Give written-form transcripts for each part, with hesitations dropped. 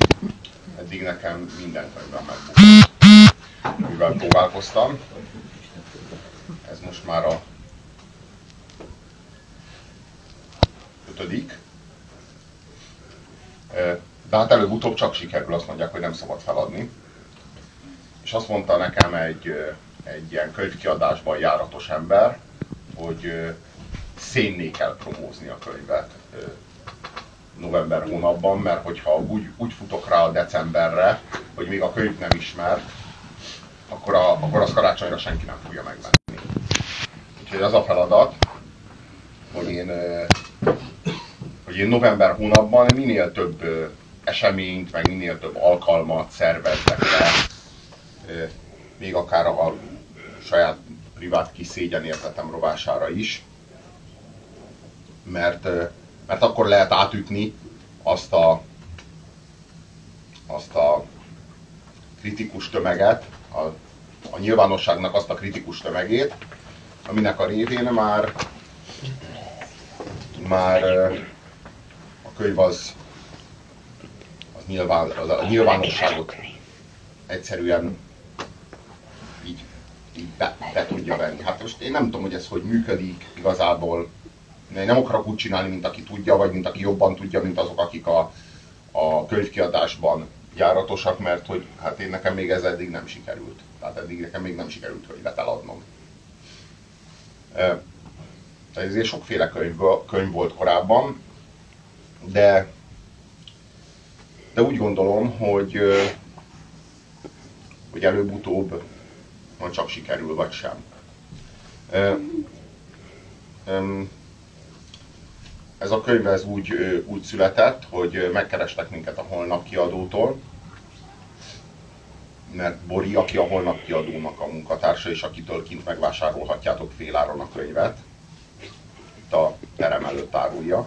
Eddig nekem minden könyvben megbukott, mivel próbálkoztam. Ez most már a 5. De hát előbb-utóbb csak sikerül, azt mondják, hogy nem szabad feladni. És azt mondta nekem egy ilyen könyvkiadásban járatos ember, hogy szénné kell promózni a könyvet november hónapban, mert hogyha úgy futok rá a decemberre, hogy még a könyv nem ismert, akkor az karácsonyra senki nem fogja megvenni. Úgyhogy az a feladat, hogy én november hónapban minél több eseményt, meg minél több alkalmat szervezzek le, még akár a saját privát kis szégyenérzetem rovására is, mert akkor lehet átütni azt a kritikus tömeget, a nyilvánosságnak azt a kritikus tömegét, aminek a révén már a könyv az a nyilvánosságot egyszerűen így be tudja venni. Hát most én nem tudom, hogy ez hogy működik igazából. Én nem akarok úgy csinálni, mint aki tudja, vagy mint aki jobban tudja, mint azok, akik a könyvkiadásban járatosak, mert hogy hát nekem még ez eddig nem sikerült. Tehát eddig nekem még nem sikerült könyvet eladnom. Ezért sokféle könyv volt korábban, de úgy gondolom, hogy előbb-utóbb csak sikerül, vagy sem. Ez a könyv ez úgy született, hogy megkerestek minket a Holnap kiadótól, mert Bori, aki a Holnap kiadónak a munkatársa, és akitől kint megvásárolhatjátok féláron a könyvet, itt a terem előtt árulja.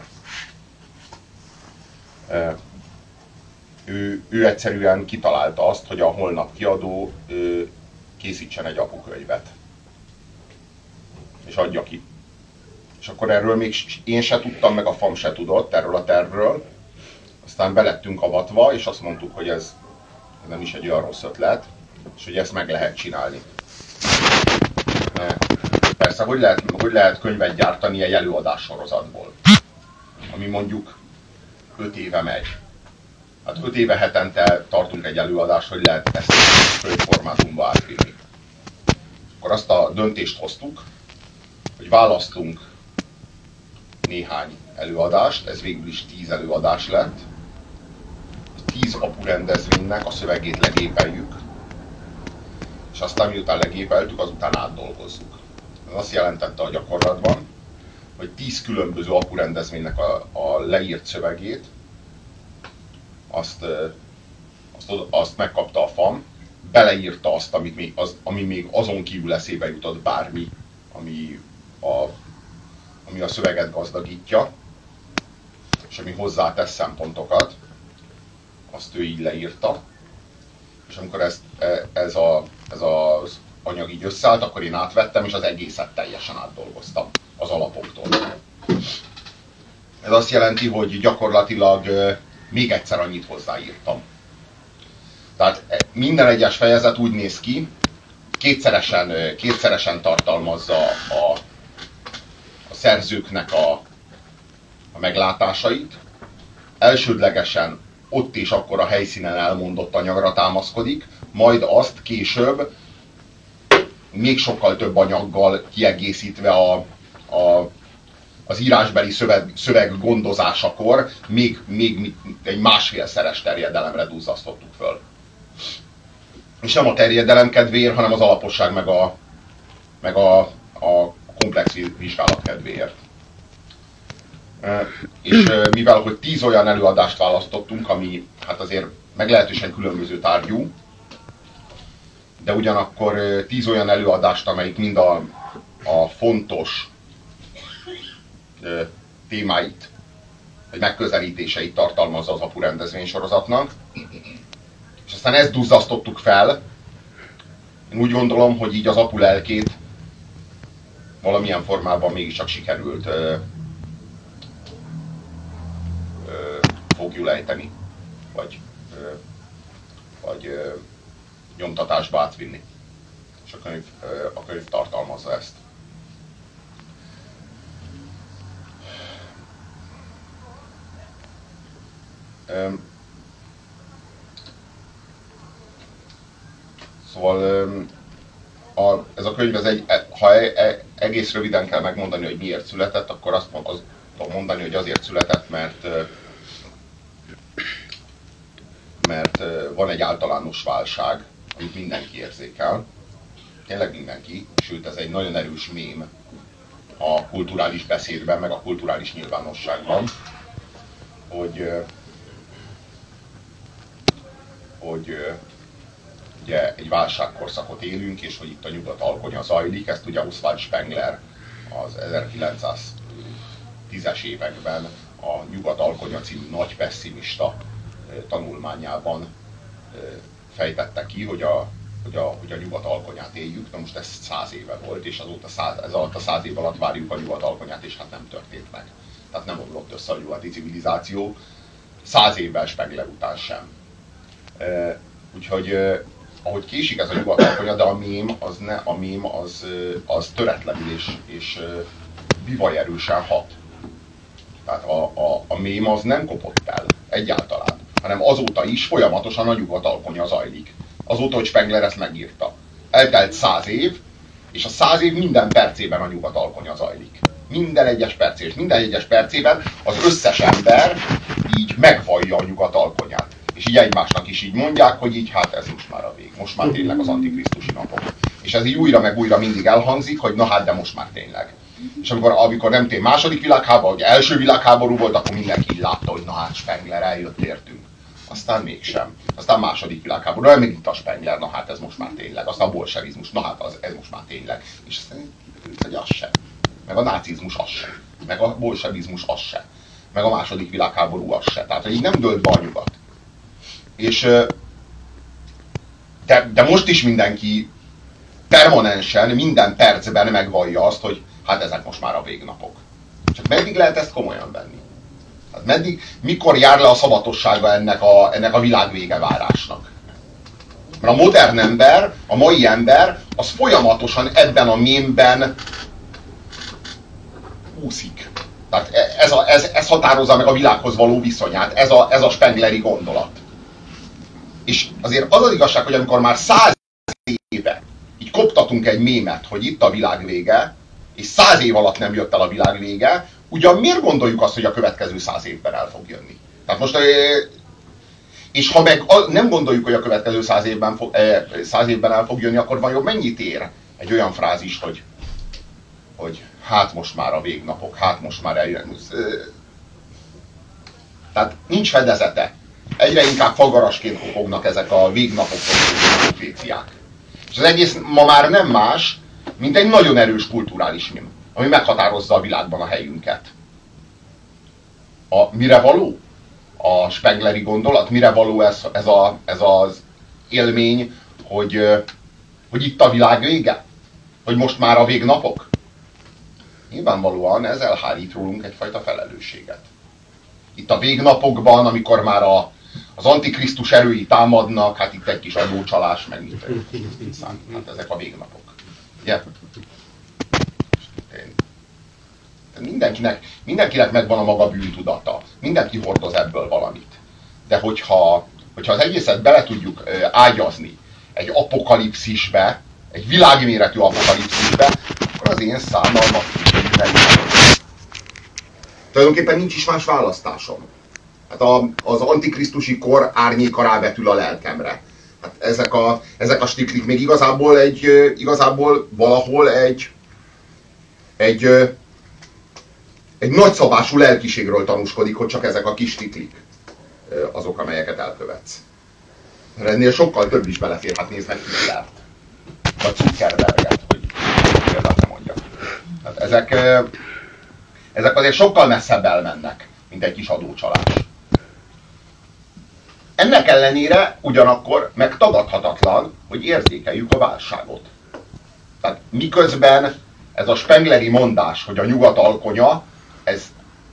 Ő egyszerűen kitalálta azt, hogy a Holnap kiadó készítsen egy apukönyvet, és adja ki. És akkor erről még én se tudtam, meg a FAM se tudott erről a tervről. Aztán belettünk avatva, és azt mondtuk, hogy ez nem is egy olyan rossz ötlet, és hogy ezt meg lehet csinálni. Persze, hogy lehet könyvet gyártani egy előadás sorozatból, ami mondjuk 5 éve megy. Hát 5 éve hetente tartunk egy előadást, hogy lehet ezt könyvformátumba átvinni. Akkor azt a döntést hoztuk, hogy választunk néhány előadást, ez végül is 10 előadás lett. 10 apu rendezvénynek a szövegét legépeljük, és aztán miután legépeltük, azután átdolgozzuk. Ez azt jelentette a gyakorlatban, hogy 10 különböző apu rendezvénynek a leírt szövegét, azt megkapta a FAM, beleírta azt, ami még azon kívül eszébe jutott bármi, ami a szöveget gazdagítja, és ami hozzátesz szempontokat, azt ő így leírta. És amikor ez az anyag így összeállt, akkor én átvettem, és az egészet teljesen átdolgoztam az alapoktól. Ez azt jelenti, hogy gyakorlatilag még egyszer annyit hozzáírtam. Tehát minden egyes fejezet úgy néz ki, kétszeresen tartalmazza a szerzőknek a meglátásait. Elsődlegesen ott és akkor a helyszínen elmondott anyagra támaszkodik, majd azt később még sokkal több anyaggal kiegészítve az írásbeli szöveg gondozásakor még egy másfélszeres terjedelemre duzzasztottuk föl. És nem a terjedelem kedvéért, hanem az alaposság meg a komplex vizsgálat kedvéért. És mivel, hogy 10 olyan előadást választottunk, ami hát azért meglehetősen különböző tárgyú, de ugyanakkor 10 olyan előadást, amelyik mind a fontos témáit, vagy megközelítéseit tartalmazza az apu rendezvénysorozatnak, és aztán ezt duzzasztottuk fel. Én úgy gondolom, hogy így az apu lelkét valamilyen formában mégiscsak sikerült fogjul ejteni, vagy nyomtatásba átvinni. És a könyv tartalmazza ezt. Szóval ez a könyv, ha egész röviden kell megmondani, hogy miért született, akkor azt tudom mondani, hogy azért született, mert van egy általános válság, amit mindenki érzékel. Tényleg mindenki, sőt ez egy nagyon erős mém a kulturális beszédben, meg a kulturális nyilvánosságban, hogy ugye egy válságkorszakot élünk, és hogy itt a nyugat alkonya zajlik. Ezt ugye Oswald Spengler az 1910-es években a Nyugat alkonya című nagy pesszimista tanulmányában fejtette ki, hogy a nyugat alkonyát éljük. Na most ez 100 éve volt, és ez alatt a 100 év alatt várjuk a nyugat alkonyát, és hát nem történt meg. Tehát nem omlott össze a nyugati civilizáció 100 évvel Spengler után sem. Úgyhogy ahogy késik ez a nyugat alkonya, de a mém az töretlenül és bivajerősen hat. Tehát a mém az nem kopott el egyáltalán, hanem azóta is folyamatosan a nyugat alkonya zajlik. Azóta, hogy Spengler ezt megírta. Eltelt 100 év, és a 100 év minden percében a nyugat alkonya zajlik. Minden egyes percében, és minden egyes percében az összes ember így megvallja a nyugat alkonyát. És így egymásnak is így mondják, hogy így hát ez most már a vég. Most már tényleg az antikrisztusi napok. És ez így újra meg újra mindig elhangzik, hogy na hát, de most már tényleg. És amikor nem tény második világháború, vagy első világháború volt, akkor mindenki így látta, hogy na hát Spengler, eljött értünk. Aztán mégsem. Aztán második világháború, még itt a Spengler, na hát ez most már tényleg. Aztán a bolsevizmus, na hát ez most már tényleg. És aztán hogy az sem. Meg a nácizmus az sem. Meg a bolsevizmus az sem. Meg a második világháború az sem. Tehát így nem dőlt be a nyugat. És de most is mindenki permanensen, minden percben megvallja azt, hogy hát ezek most már a végnapok. Csak meddig lehet ezt komolyan venni? Hát mikor jár le a szavatossága ennek a világvége várásnak? Mert a modern ember, a mai ember, az folyamatosan ebben a mémben úszik. Tehát ez határozza meg a világhoz való viszonyát, ez a spengleri gondolat. És azért az az igazság, hogy amikor már 100 éve így koptatunk egy mémet, hogy itt a világ vége, és 100 év alatt nem jött el a világ vége, ugyan miért gondoljuk azt, hogy a következő 100 évben el fog jönni? Tehát most, és ha meg nem gondoljuk, hogy a következő 100 évben el fog jönni, akkor vajon mennyit ér egy olyan frázis, hogy hát most már a végnapok, hát most már eljön. Tehát nincs fedezete. Egyre inkább fagarasként kopognak ezek a végnapokról proféciák. És az egész ma már nem más, mint egy nagyon erős kulturális mém, ami meghatározza a világban a helyünket. Mire való a spengleri gondolat? Mire való ez az élmény, hogy itt a világ vége? Hogy most már a végnapok? Nyilvánvalóan ez elhárít rólunk egyfajta felelősséget. Itt a végnapokban, amikor már az antikrisztus erői támadnak, hát itt egy kis adócsalás, meg mit hát ezek a végnapok. Ugye? Mindenkinek megvan a maga bűntudata. Mindenki hordoz ebből valamit. De hogyha az egészet bele tudjuk ágyazni egy apokalipszisbe, egy világméretű apokalipszisbe, akkor az én szánalmat tulajdonképpen nincs is más választásom. Hát az antikrisztusi kor árnyéka rávetül a lelkemre. Hát ezek a stiklik még igazából valahol egy nagyszabású lelkiségről tanúskodik, hogy csak ezek a kis stiklik azok, amelyeket elkövetsz. Mert ennél sokkal több is belefér, hát nézd meg Hitlert. Vagy Zuckerberget, hogy példát nem mondjak. Hát ezek azért sokkal messzebb elmennek, mint egy kis adócsalás. Ennek ellenére ugyanakkor megtagadhatatlan, hogy érzékeljük a válságot. Tehát miközben ez a spengleri mondás, hogy a nyugat alkonya,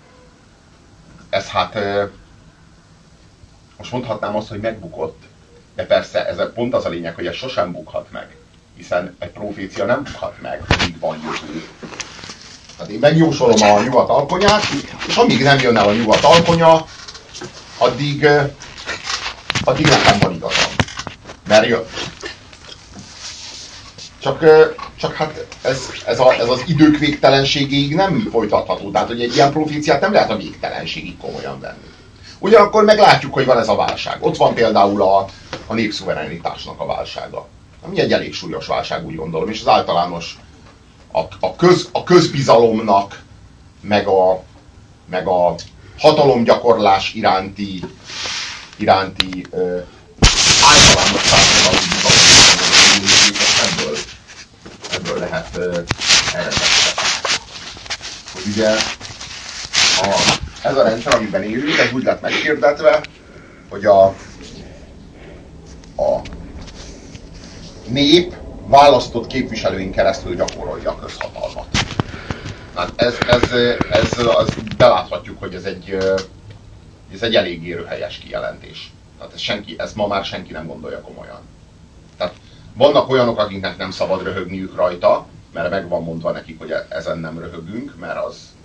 ez hát most mondhatnám azt, hogy megbukott, De persze ez pont az a lényeg, hogy ez sosem bukhat meg. Hiszen egy profécia nem bukhat meg, amíg van jövő. Hát én megjósolom a nyugat alkonyát, és amíg nem jön el a nyugat alkonya, addig nekem van igazam. Mert jön. Csak hát ez az idők végtelenségéig nem folytatható. Tehát, hogy egy ilyen proféciát nem lehet a végtelenségig komolyan venni. Ugyanakkor meglátjuk, hogy van ez a válság. Ott van például a népszuverenitásnak a válsága. Ami egy elég súlyos válság, úgy gondolom, és az általános a közbizalomnak, meg a hatalomgyakorlás iránti általános társadalmi bizalom, ebből lehet eredetni. Hogy ugye ez a rendszer, amiben élünk, ez úgy lett meghirdetve, hogy a nép választott képviselőin keresztül gyakorolja a közhatalmat. Hát ez beláthatjuk, hogy ez egy eléggé röhelyes kijelentés. Tehát ezt ma már senki nem gondolja komolyan. Tehát vannak olyanok, akiknek nem szabad röhögniük rajta, mert meg van mondva nekik, hogy ezen nem röhögünk, mert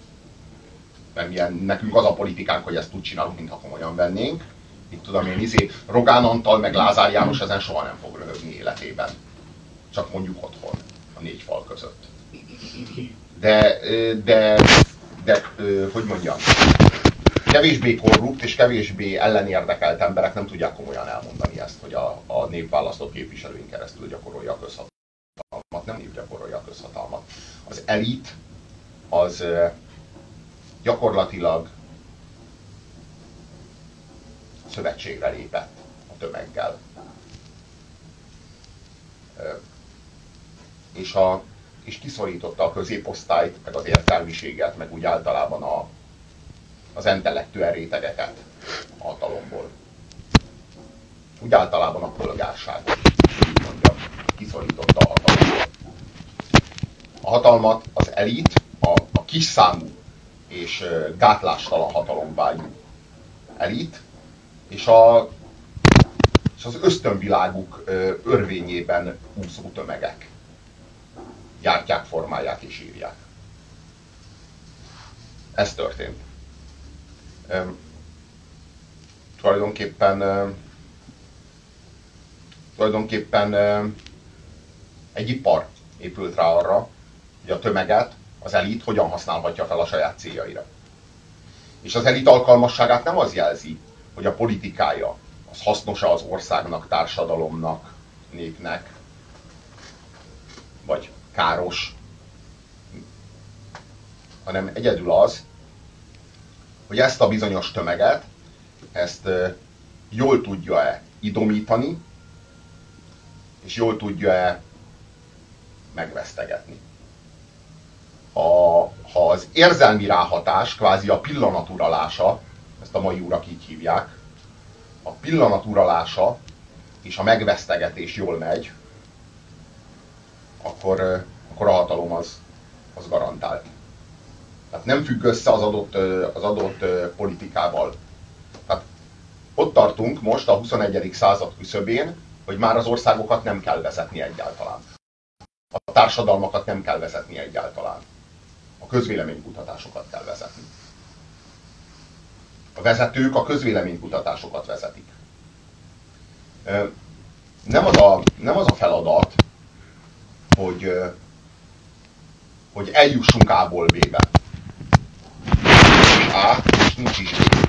nekünk az a politikánk, hogy ezt úgy csinálunk, mintha komolyan vennénk. Itt tudom én, Rogán Antal meg Lázár János ezen soha nem fog röhögni életében. Csak mondjuk otthon, a négy fal között. De hogy mondjam, kevésbé korrupt és kevésbé ellenérdekelt emberek nem tudják komolyan elmondani ezt, hogy a nép választott képviselőin keresztül gyakorolja a közhatalmat. Nem nép gyakorolja a közhatalmat. Az elit az gyakorlatilag szövetségre lépett a tömeggel. És kiszorította a középosztályt, meg az értelmiséget, meg úgy általában az intellektuál rétegeket a hatalomból. Úgy általában a polgárságot, úgy mondjam, kiszorította a hatalomból. A hatalmat az elit, a kisszámú és gátlástalan hatalomvágyú elit, és az ösztönviláguk örvényében úszó tömegek gyártják, formálják és írják. Ez történt. Tulajdonképpen egy ipar épült rá arra, hogy a tömeget az elit hogyan használhatja fel a saját céljaira. És az elit alkalmasságát nem az jelzi, hogy a politikája az hasznos-e az országnak, társadalomnak, népnek, vagy káros, hanem egyedül az, hogy ezt a bizonyos tömeget, ezt jól tudja-e idomítani, és jól tudja-e megvesztegetni. Ha az érzelmi ráhatás, kvázi a pillanaturalása, ezt a mai urak így hívják, a pillanaturalása és a megvesztegetés jól megy, akkor a hatalom az garantált. Tehát nem függ össze az adott politikával. Tehát ott tartunk most a 21. század küszöbén, hogy már az országokat nem kell vezetni egyáltalán. A társadalmakat nem kell vezetni egyáltalán. A közvéleménykutatásokat kell vezetni. A vezetők a közvéleménykutatásokat vezetik. Nem az a feladat, hogy eljussunk A-ból B-be. Nincs A, és nincs is B.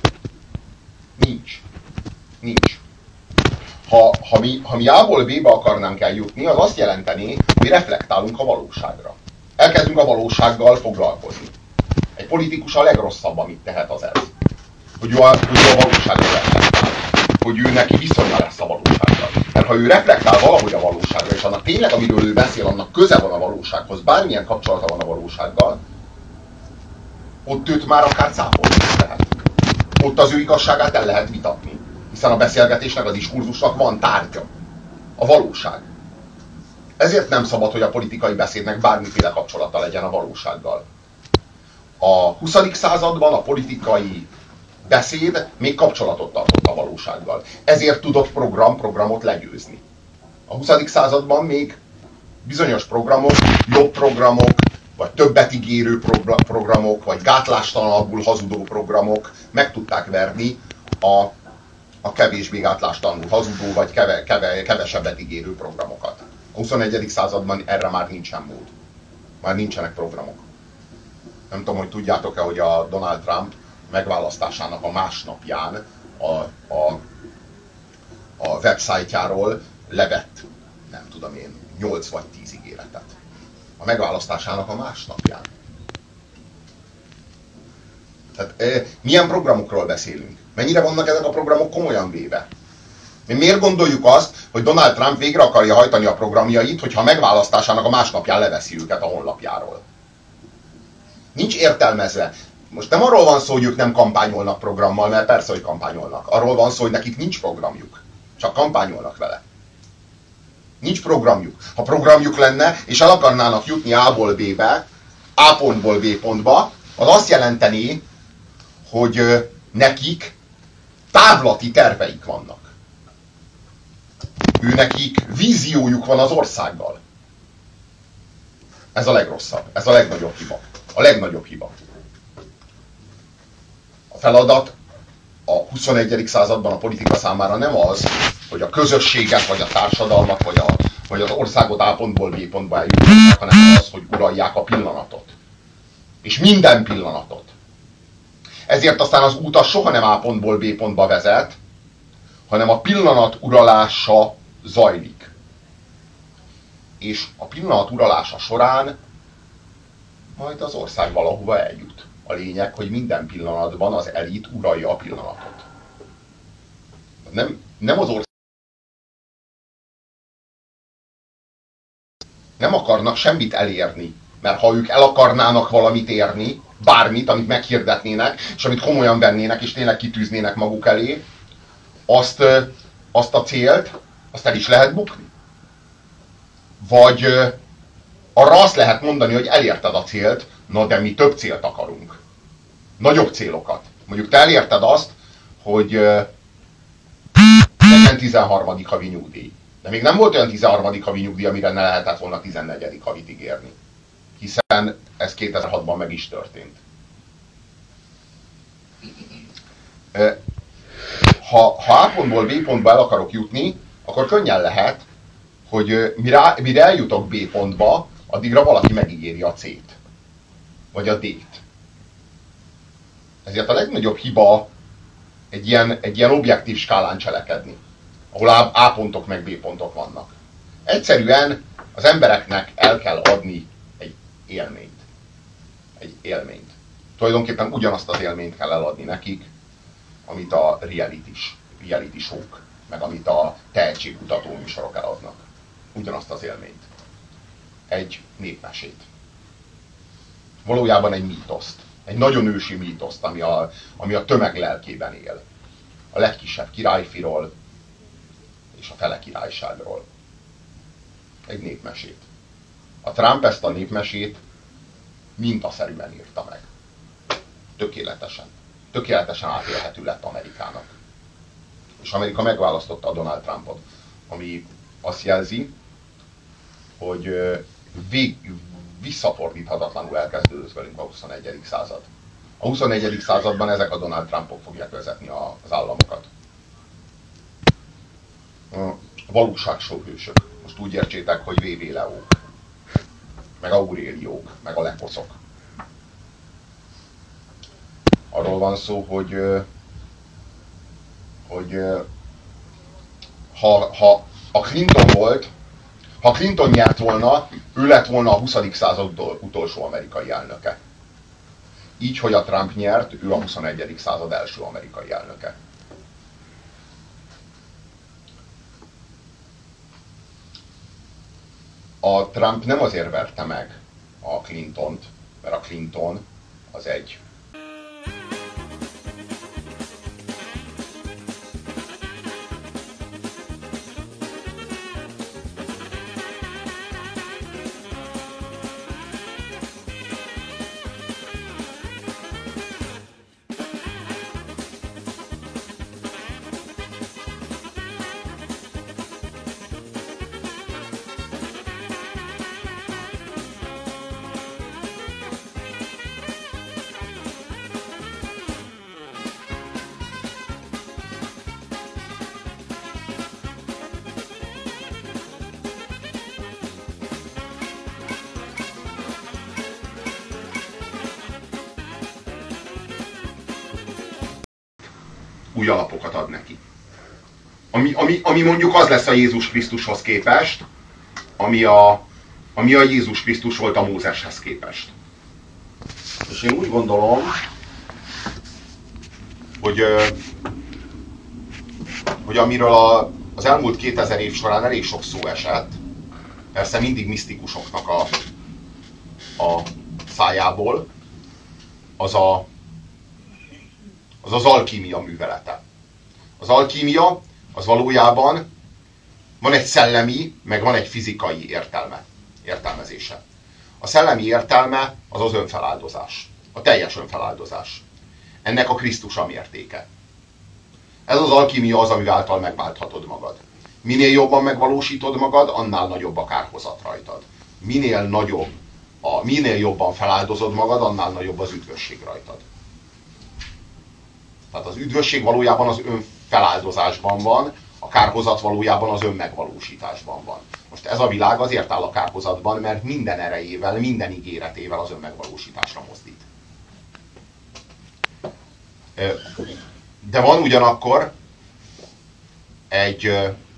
Nincs. Ha mi A-ból B-be akarnánk eljutni, az azt jelenteni, hogy reflektálunk a valóságra. Elkezdünk a valósággal foglalkozni. Egy politikus a legrosszabb, amit tehet, az ez. Hogy ő a valóságra reflektál. Hogy ő neki viszonya lesz a valóságra. Mert ha ő reflektál valahogy a valóságra, és annak tényleg, amiről ő beszél, annak köze van a valósághoz, bármilyen kapcsolata van a valósággal, ott őt már akár cáfolni lehet. Ott az ő igazságát el lehet vitatni. Hiszen a beszélgetésnek, a diskurzusnak van tárgya. A valóság. Ezért nem szabad, hogy a politikai beszédnek bármiféle kapcsolata legyen a valósággal. A 20. században a politikai beszéd még kapcsolatot tartott a valósággal. Ezért tudott programot legyőzni. A 20. században még bizonyos programok, jobb programok, vagy többet ígérő programok, vagy gátlástalanabbul hazudó programok meg tudták verni a kevésbé gátlástalanul hazudó, vagy kevesebbet ígérő programokat. A 21. században erre már nincsen mód. Már nincsenek programok. Nem tudom, hogy tudjátok-e, hogy a Donald Trump megválasztásának a másnapján a websájtjáról levett, nem tudom én, 8 vagy 10 ígéretet. A megválasztásának a másnapján. Tehát milyen programokról beszélünk? Mennyire vannak ezek a programok komolyan véve? Mi miért gondoljuk azt, hogy Donald Trump végre akarja hajtani a programjait, hogyha a megválasztásának a másnapján leveszi őket a honlapjáról? Nincs értelmezve. Most nem arról van szó, hogy ők nem kampányolnak programmal, mert persze, hogy kampányolnak. Arról van szó, hogy nekik nincs programjuk. Csak kampányolnak vele. Nincs programjuk. Ha programjuk lenne, és el akarnának jutni A-ból B-be, A pontból B pontba, az azt jelenteni, hogy nekik távlati terveik vannak. Nekik víziójuk van az országgal. Ez a legrosszabb. Ez a legnagyobb hiba. A legnagyobb hiba. A feladat a 21. században a politika számára nem az, hogy a közösséget, vagy a társadalmat, vagy az országot A pontból B pontba eljutnak, hanem az, hogy uralják a pillanatot. És minden pillanatot. Ezért aztán az út az soha nem A pontból B pontba vezet, hanem a pillanat uralása zajlik. És a pillanat uralása során majd az ország valahova eljut. A lényeg, hogy minden pillanatban az elit uralja a pillanatot. Nem az ország. Nem akarnak semmit elérni. Mert ha ők el akarnának valamit érni, bármit, amit meghirdetnének, és amit komolyan vennének, és tényleg kitűznének maguk elé, azt a célt, azt el is lehet bukni. Vagy arra azt lehet mondani, hogy elérted a célt, na de mi több célt akarunk. Nagyobb célokat. Mondjuk te elérted azt, hogy legyen 13. havi nyugdíj. De még nem volt olyan 13. havi nyugdíj, amire ne lehetett volna 14. havit ígérni. Hiszen ez 2006-ban meg is történt. Ha A pontból B pontba el akarok jutni, akkor könnyen lehet, hogy mire eljutok B pontba, addigra valaki megígéri a C-t. Vagy a D-t. Ezért a legnagyobb hiba egy ilyen objektív skálán cselekedni, ahol A pontok meg B pontok vannak. Egyszerűen az embereknek el kell adni egy élményt. Egy élményt. Tulajdonképpen ugyanazt az élményt kell eladni nekik, amit a reality show-k, meg amit a tehetségkutató műsorok eladnak. Ugyanazt az élményt. Egy népmesét. Valójában egy mítoszt. Egy nagyon ősi mítoszt, ami a tömeg lelkében él. A legkisebb királyfiról és a fele királyságról. Egy népmesét. A Trump ezt a népmesét mintaszerűen írta meg. Tökéletesen. Tökéletesen átélhető lett Amerikának. És Amerika megválasztotta a Donald Trumpot, ami azt jelzi, hogy visszafordíthatatlanul elkezdődött velünk a 21. század. A 21. században ezek a Donald Trumpok fogják vezetni az államokat. A valóságshow hősök. Most úgy értsétek, hogy V.V. Leók, meg Auréliók, meg a leposzok. Arról van szó, hogy ha a Clinton volt, ha Clinton nyert volna, ő lett volna a 20. század utolsó amerikai elnöke. Így, hogy a Trump nyert, ő a 21. század első amerikai elnöke. A Trump nem azért verte meg a Clintont, mert a Clinton az egy új alapokat ad neki. Ami mondjuk az lesz a Jézus Krisztushoz képest, ami a Jézus Krisztus volt a Mózeshez képest. És én úgy gondolom, hogy amiről az elmúlt 2000 év során elég sok szó esett, persze mindig misztikusoknak a szájából, az alkímia művelete. Az alkímia az valójában van egy szellemi, meg van egy fizikai értelmezése. A szellemi értelme az önfeláldozás. A teljes önfeláldozás. Ennek a Krisztus a mértéke. Ez az alkímia az, ami által megválthatod magad. Minél jobban megvalósítod magad, annál nagyobb a kárhozat rajtad. Minél jobban feláldozod magad, annál nagyobb az üdvösség rajtad. Tehát az üdvösség valójában az önfeláldozásban van, a kárhozat valójában az önmegvalósításban van. Most ez a világ azért áll a kárhozatban, mert minden erejével, minden ígéretével az önmegvalósításra mozdít. De van ugyanakkor egy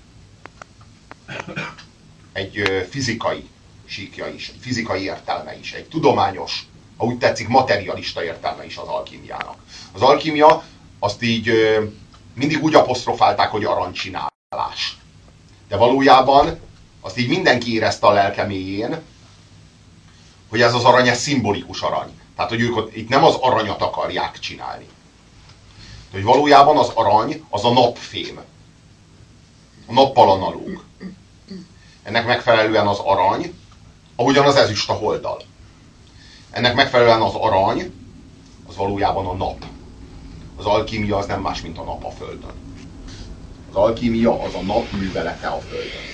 fizikai síkja is, egy fizikai értelme is, egy tudományos, ha úgy tetszik, materialista értelme is az alkímiának. Az alkímia azt így mindig úgy apostrofálták, hogy aranycsinálás. De valójában azt így mindenki érezte a lelke mélyén, hogy ez az arany, ez szimbolikus arany. Tehát, hogy ők itt nem az aranyat akarják csinálni. De hogy valójában az arany az a napfém. A nappal analóg. Ennek megfelelően az arany, ahogyan az ezüst a holddal. Ennek megfelelően az arany, az valójában a nap. Az alkímia az nem más, mint a nap a Földön. Az alkímia az a nap művelete a Földön.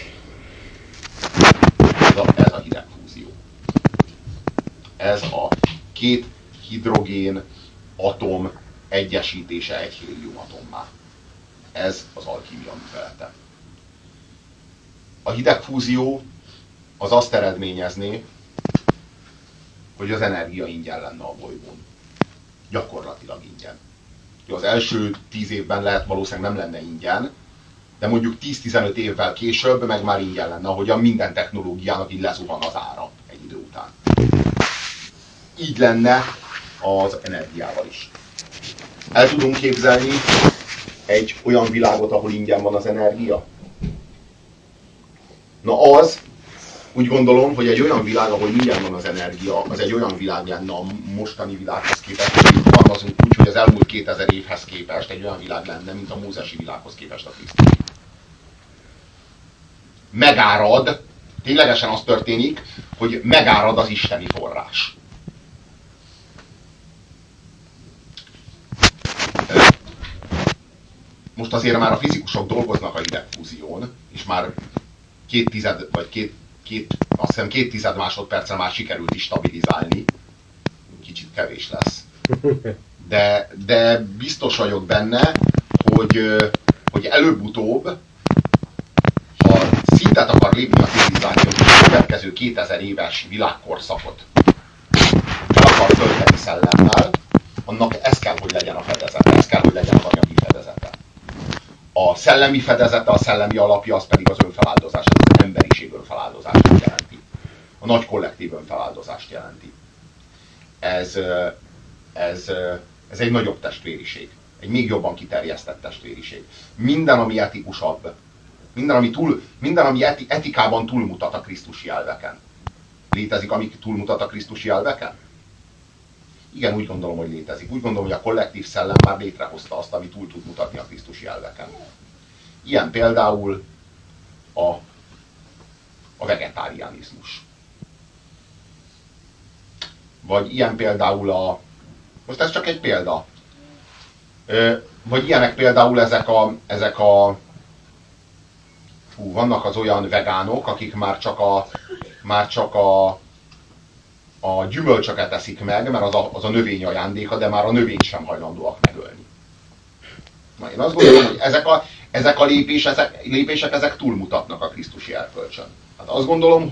Ez a hidegfúzió. Ez a két hidrogén atom egyesítése egy hélium atommá. Ez az alkímia művelete. A hidegfúzió az azt eredményezné, hogy az energia ingyen lenne a bolygón. Gyakorlatilag ingyen. Az első 10 évben lehet valószínűleg nem lenne ingyen, de mondjuk 10-15 évvel később meg már ingyen lenne, ahogyan minden technológiának így lezuhan az ára egy idő után. Így lenne az energiával is. El tudunk képzelni egy olyan világot, ahol ingyen van az energia? Na az, úgy gondolom, hogy egy olyan világ, ahol ingyen van az energia, az egy olyan világ lenne a mostani világhoz képest, hogy fogalmazunk úgy, hogy az elmúlt 2000 évhez képest egy olyan világ lenne, mint a mózesi világhoz képest a Krisztus. Megárad, ténylegesen az történik, hogy megárad az isteni forrás. Most azért már a fizikusok dolgoznak a hidegfúzión, és már azt hiszem 2 másodpercre már sikerült is stabilizálni. Kicsit kevés lesz. De biztos vagyok benne, hogy előbb-utóbb, ha szintet akar lépni a civilizáció, hogy a következő 2000 éves világkorszakot el akar tölteni szellemmel, annak ez kell, hogy legyen a fedezete, ez kell, hogy legyen az anyagi fedezete. A szellemi fedezete, a szellemi alapja, az pedig az önfeláldozás, ez az emberiség önfeláldozást jelenti. A nagy kollektív önfeláldozást jelenti. Ez egy nagyobb testvériség. Egy még jobban kiterjesztett testvériség. Minden, ami etikusabb, minden, ami etikában túlmutat a krisztusi elveken. Létezik, ami túlmutat a krisztusi elveken? Igen, úgy gondolom, hogy létezik. Úgy gondolom, hogy a kollektív szellem már létrehozta azt, ami túl tud mutatni a krisztusi elveken. Ilyen például a vegetáriánizmus. Vagy ilyen például most ez csak egy példa. Vagy ilyenek például vannak az olyan vegánok, akik már csak a gyümölcsöket eszik meg, mert az a növény ajándéka, de már a növényt sem hajlandóak megölni. Na, én azt gondolom, hogy ezek a lépések ezek túlmutatnak a krisztusi erkölcsön. Hát azt gondolom,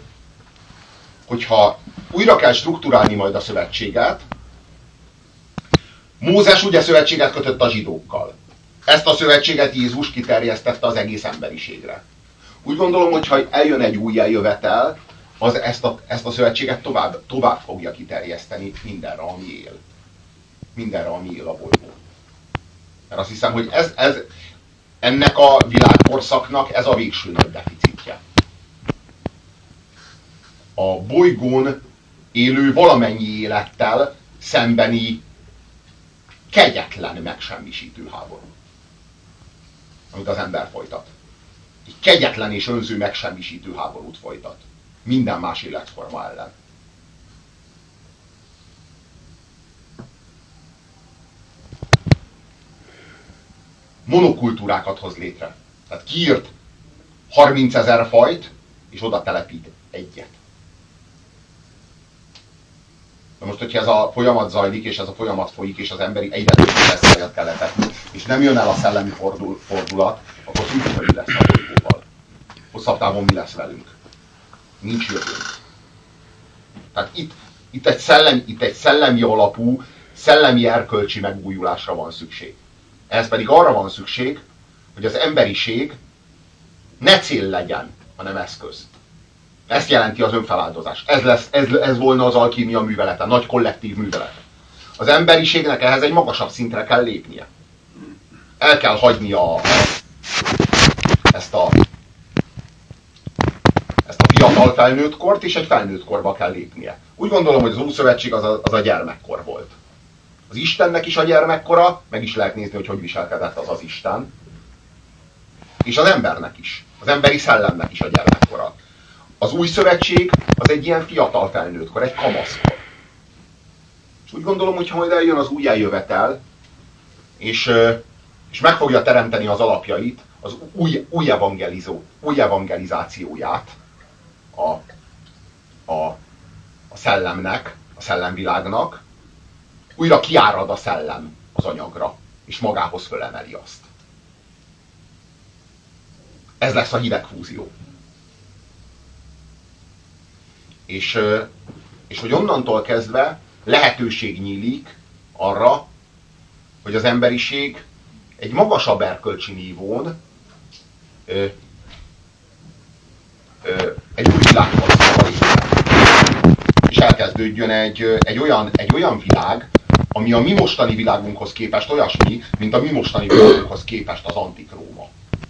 hogyha újra kell strukturálni majd a szövetséget, Mózes ugye szövetséget kötött a zsidókkal. Ezt a szövetséget Jézus kiterjesztette az egész emberiségre. Úgy gondolom, hogy ha eljön egy új eljövetel, az ezt a szövetséget tovább fogja kiterjeszteni mindenre, ami él. Mindenre, ami él a bolygón. Mert azt hiszem, hogy ennek a világkorszaknak ez a végső nagy deficitje. A bolygón élő valamennyi élettel szembeni kegyetlen megsemmisítő háború, amit az ember folytat. Egy kegyetlen és önző megsemmisítő háborút folytat. Minden más életforma ellen. Monokultúrákat hoz létre. Tehát kiírt 30 000 fajt, és oda telepít egyet. Na most, hogyha ez a folyamat zajlik, és ez a folyamat folyik, és az emberi egyre több lesz kell letetni, és nem jön el a szellemi fordulat, akkor tudjuk, hogy mi lesz a bolygóval. Hosszabb távon mi lesz velünk. Nincs jövőnk. Tehát itt egy szellemi alapú, szellemi erkölcsi megújulásra van szükség. Ehhez pedig arra van szükség, hogy az emberiség ne cél legyen, hanem eszköz. Ezt jelenti az önfeláldozás. Ez volna az alkímia művelete, nagy kollektív művelete. Az emberiségnek ehhez egy magasabb szintre kell lépnie. El kell hagynia ezt a fiatal felnőtt kort, és egy felnőtt korba kell lépnie. Úgy gondolom, hogy az Ószövetség az a gyermekkor volt. Az Istennek is a gyermekkora, meg is lehet nézni, hogy viselkedett az Isten. És az embernek is. Az emberi szellemnek is a gyermekkora. Az Új Szövetség az egy ilyen fiatal felnőttkor, egy kamaszkor. És úgy gondolom, hogy ha majd eljön az újjájövetel, és meg fogja teremteni az alapjait, az új evangelizációját a szellemnek, a szellemvilágnak, újra kiárad a szellem az anyagra, és magához fölemeli azt. Ez lesz a hidegfúzió. És hogy onnantól kezdve lehetőség nyílik arra, hogy az emberiség egy magasabb erkölcsi nívón egy új világkorszakba lépjen. És elkezdődjön egy olyan világ, ami a mi mostani világunkhoz képest olyasmi, mint a mi mostani világunkhoz képest az antik Róma.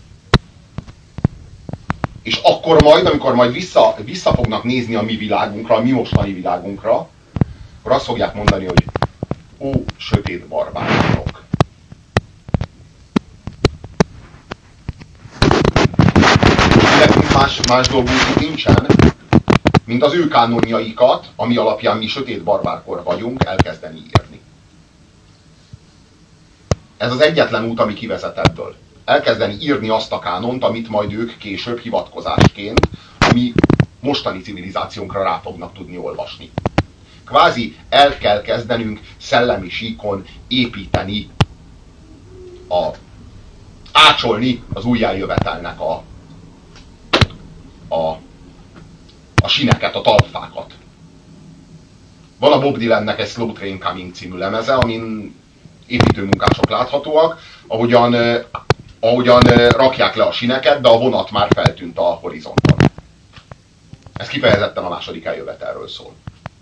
És akkor majd, amikor majd vissza fognak nézni a mi világunkra, a mi mostani világunkra, akkor azt fogják mondani, hogy ó, sötét barbárok. Nekünk más dolgunk nincsen, mint az ő kánonjaikat, ami alapján mi sötét barbárkor vagyunk, elkezdeni írni. Ez az egyetlen út, ami kivezet ebből. Elkezdeni írni azt a kánont, amit majd ők később hivatkozásként, ami mostani civilizációnkra rá fognak tudni olvasni. Kvázi el kell kezdenünk szellemi síkon építeni, ácsolni az újjájövetelnek a sineket, a talpfákat. Van a Bob Dylannek egy Slow Train Coming című lemeze, amin építőmunkások láthatóak, ahogyan rakják le a sineket, de a vonat már feltűnt a horizonton. Ez kifejezetten a második eljövetelről szól.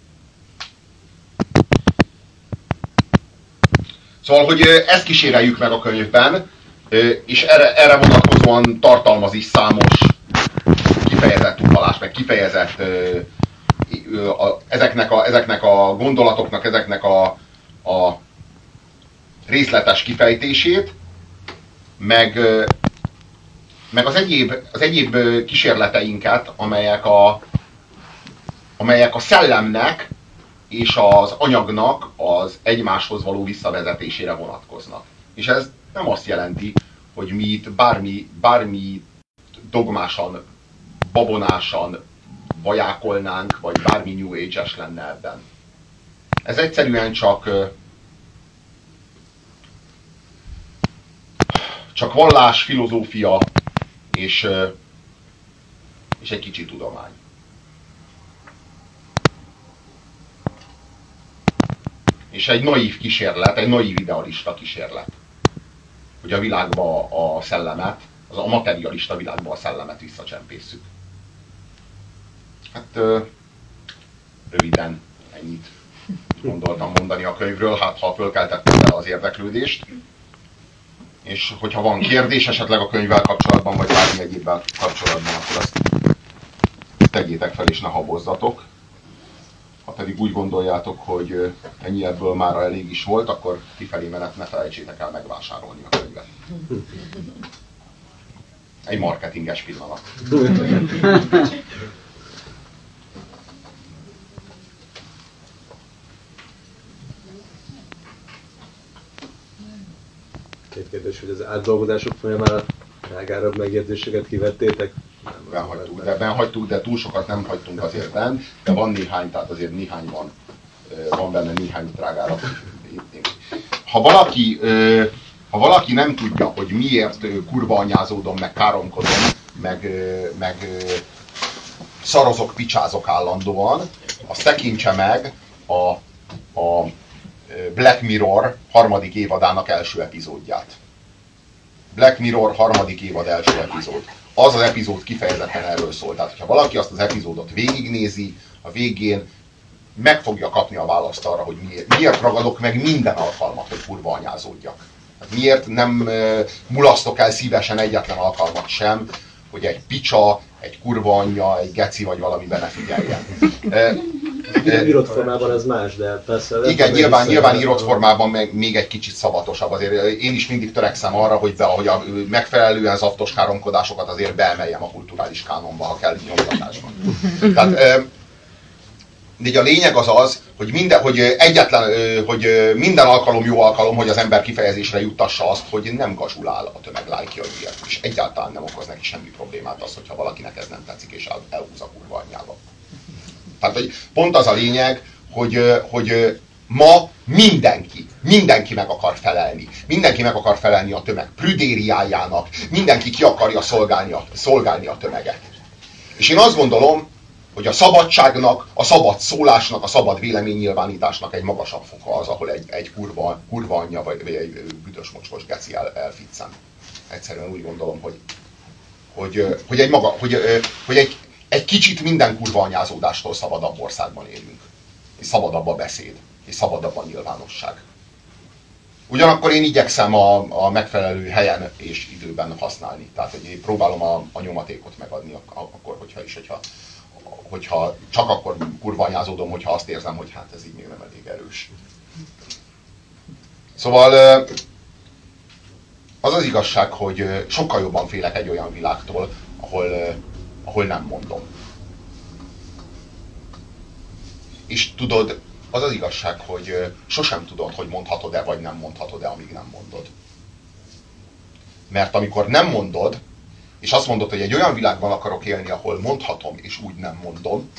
Szóval, hogy ezt kíséreljük meg a könyvben, és erre vonatkozóan tartalmaz is számos kifejezett utalást, meg kifejezett ezeknek a gondolatoknak, ezeknek a részletes kifejtését, meg az egyéb kísérleteinket, amelyek a szellemnek és az anyagnak az egymáshoz való visszavezetésére vonatkoznak. És ez nem azt jelenti, hogy mi itt bármi dogmásan, babonásan vajákolnánk, vagy bármi New Age-es lenne ebben. Ez egyszerűen csak vallás, filozófia és egy kicsi tudomány. És egy naív kísérlet, egy naív idealista kísérlet. hogy a világba a szellemet, az a materialista világba a szellemet visszacsempészük. Hát röviden ennyit gondoltam mondani a könyvről, hát ha fölkeltettem vele az érdeklődést. És hogyha van kérdés esetleg a könyvvel kapcsolatban, vagy bármi egyébben kapcsolatban, akkor azt tegyétek fel és ne habozzatok. Ha pedig úgy gondoljátok, hogy ennyi ebből már elég is volt, akkor kifelé menet ne felejtsétek el megvásárolni a könyvet. Egy marketinges pillanat. Két kérdés, hogy az átdolgozások folyamán a drágárabb megjegyzéseket kivettétek? Benhagytuk, de túl sokat nem hagytunk azért benn, de van néhány, tehát azért néhány van benne néhány drágára. Ha valaki nem tudja, hogy miért kurva anyázódom, meg káromkodom, meg szarozok, picsázok állandóan, azt tekintse meg a Black Mirror harmadik évadának első epizódját. Black Mirror harmadik évad első epizód. Az az epizód kifejezetten erről szól. Tehát, hogyha valaki azt az epizódot végignézi, a végén meg fogja kapni a választ arra, hogy miért ragadok meg minden alkalmat, hogy kurva anyázódjak. Hát miért nem mulasztok el szívesen egyetlen alkalmat sem, hogy egy picsa, egy kurva anyja, egy geci vagy valamiben ne figyeljen. Írott formában ez más, de persze... Igen, nyilván írott formában még egy kicsit szabatosabb. Azért én is mindig törekszem arra, hogy a megfelelően zaptos káromkodásokat azért beemeljem a kulturális kánonba, ha kell nyomtatásban. Tehát, de a lényeg az, hogy minden alkalom jó alkalom, hogy az ember kifejezésre juttassa azt, hogy nem gazsulál a tömeg lájkjaiért. És egyáltalán nem okoz neki semmi problémát az, hogyha valakinek ez nem tetszik, és elhúz a kurva anyjába. Tehát, hogy pont az a lényeg, hogy ma mindenki meg akar felelni. Mindenki meg akar felelni a tömeg prüdériájának, mindenki ki akarja szolgálni a tömeget. És én azt gondolom, hogy a szabadságnak, a szabad szólásnak, a szabad véleménynyilvánításnak egy magasabb foka az, ahol egy kurva anyja vagy egy büdös mocskos geci elficcen. Egyszerűen úgy gondolom, hogy egy kicsit minden kurva anyázódástól szabadabb országban élünk. És szabadabb a beszéd, és szabadabb a nyilvánosság. Ugyanakkor én igyekszem a megfelelő helyen és időben használni. Tehát, hogy én próbálom a nyomatékot megadni, akkor, hogyha csak akkor kurva anyázódom, hogyha azt érzem, hogy hát ez így még nem elég erős. Szóval az az igazság, hogy sokkal jobban félek egy olyan világtól, ahol nem mondom. És tudod, az az igazság, hogy sosem tudod, hogy mondhatod-e, vagy nem mondhatod-e, amíg nem mondod. Mert amikor nem mondod, és azt mondod, hogy egy olyan világban akarok élni, ahol mondhatom, és úgy nem mondom,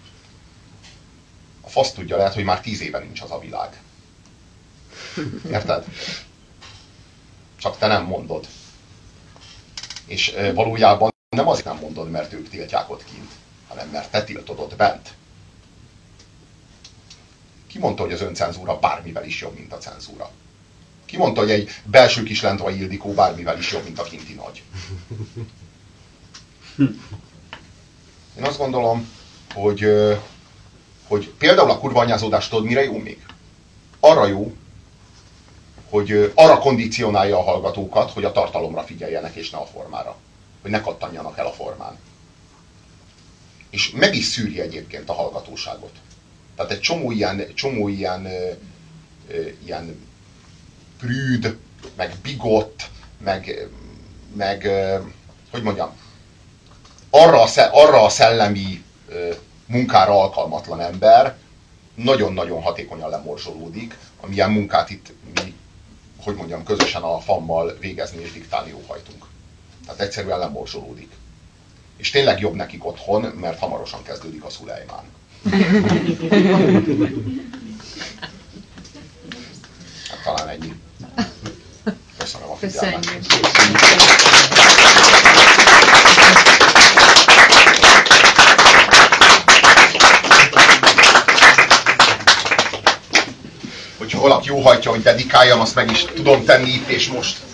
a fasz tudja, lehet, hogy már 10 éve nincs az a világ. Érted? Csak te nem mondod. És valójában nem azért nem mondod, mert ők tiltják ott kint, hanem mert te tiltod ott bent. Ki mondta, hogy az öncenzúra bármivel is jobb, mint a cenzúra? Ki mondta, hogy egy belső kis Lendvai Ildikó bármivel is jobb, mint a kinti nagy? Én azt gondolom, hogy például a kurva anyázódás tudod, mire jó még? Arra jó, hogy arra kondicionálja a hallgatókat, hogy a tartalomra figyeljenek, és ne a formára. Hogy ne kattanjanak el a formán. És meg is szűri egyébként a hallgatóságot. Tehát egy csomó ilyen prűd, meg bigott, meg hogy mondjam, arra a szellemi munkára alkalmatlan ember nagyon-nagyon hatékonyan lemorzsolódik, amilyen munkát itt mi, hogy mondjam, közösen a FAM-mal végezni és diktálni óhajtunk. Tehát egyszerűen lemorzsolódik. És tényleg jobb nekik otthon, mert hamarosan kezdődik a Szulejmán. Hát talán ennyi. Köszönöm a figyelmet. Hogyha valaki óhajtja, hogy dedikáljam, azt meg is tudom tenni itt és most.